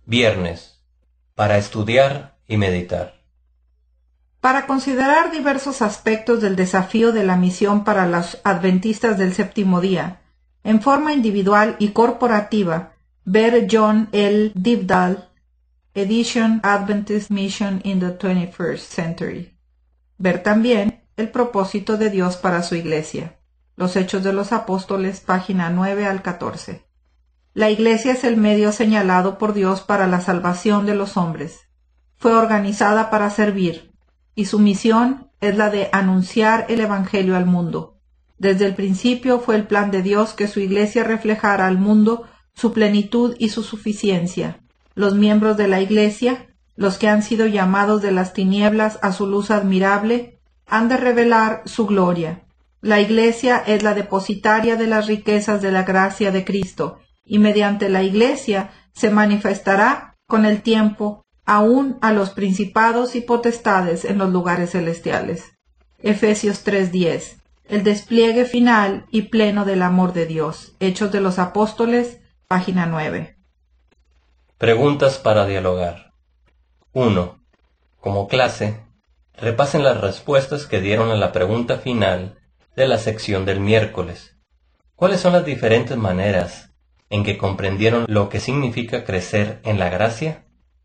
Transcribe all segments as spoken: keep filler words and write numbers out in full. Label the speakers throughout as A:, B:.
A: Viernes, para estudiar y meditar.
B: Para considerar diversos aspectos del desafío de la misión para los adventistas del séptimo día, en forma individual y corporativa, ver John L. Dybdahl, Edition Adventist Mission in the twenty-first century. Ver también el propósito de Dios para su Iglesia. Los Hechos de los Apóstoles, página nueve al catorce. La Iglesia es el medio señalado por Dios para la salvación de los hombres. Fue organizada para servir, y su misión es la de anunciar el Evangelio al mundo. Desde el principio fue el plan de Dios que su Iglesia reflejara al mundo su plenitud y su suficiencia. Los miembros de la Iglesia, los que han sido llamados de las tinieblas a su luz admirable, han de revelar su gloria. La Iglesia es la depositaria de las riquezas de la gracia de Cristo, y mediante la Iglesia se manifestará con el tiempo aún a los principados y potestades en los lugares celestiales. Efesios tres diez. El despliegue final y pleno del amor de Dios. Hechos de los Apóstoles, página nueve.
A: Preguntas para dialogar. uno. Como clase, repasen las respuestas que dieron a la pregunta final de la sección del miércoles. ¿Cuáles son las diferentes maneras en que comprendieron lo que significa crecer en la gracia?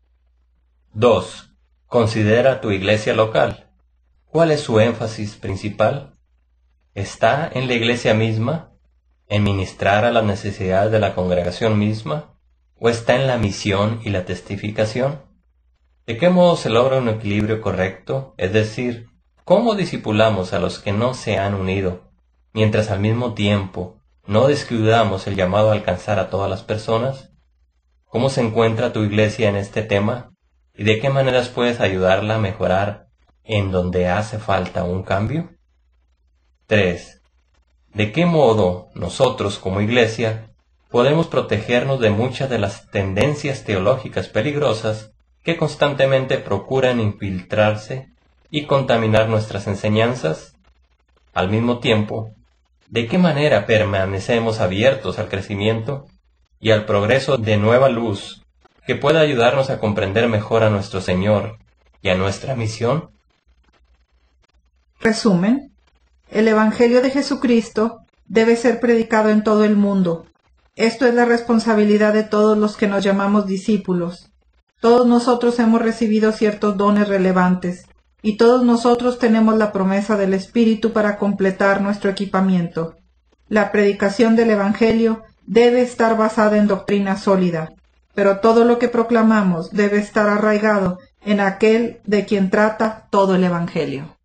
A: dos. Considera tu iglesia local. ¿Cuál es su énfasis principal? ¿Está en la iglesia misma? ¿En ministrar a las necesidades de la congregación misma? ¿O está en la misión y la testificación? ¿De qué modo se logra un equilibrio correcto? Es decir, ¿cómo discipulamos a los que no se han unido, mientras al mismo tiempo no descuidamos el llamado a alcanzar a todas las personas? ¿Cómo se encuentra tu iglesia en este tema? ¿Y de qué maneras puedes ayudarla a mejorar en donde hace falta un cambio? tres. ¿De qué modo nosotros como iglesia podemos protegernos de muchas de las tendencias teológicas peligrosas que constantemente procuran infiltrarse y contaminar nuestras enseñanzas? Al mismo tiempo, ¿de qué manera permanecemos abiertos al crecimiento y al progreso de nueva luz que pueda ayudarnos a comprender mejor a nuestro Señor y a nuestra misión?
B: Resumen. El Evangelio de Jesucristo debe ser predicado en todo el mundo. Esto es la responsabilidad de todos los que nos llamamos discípulos. Todos nosotros hemos recibido ciertos dones relevantes, y todos nosotros tenemos la promesa del Espíritu para completar nuestro equipamiento. La predicación del Evangelio debe estar basada en doctrina sólida, pero todo lo que proclamamos debe estar arraigado en aquel de quien trata todo el Evangelio.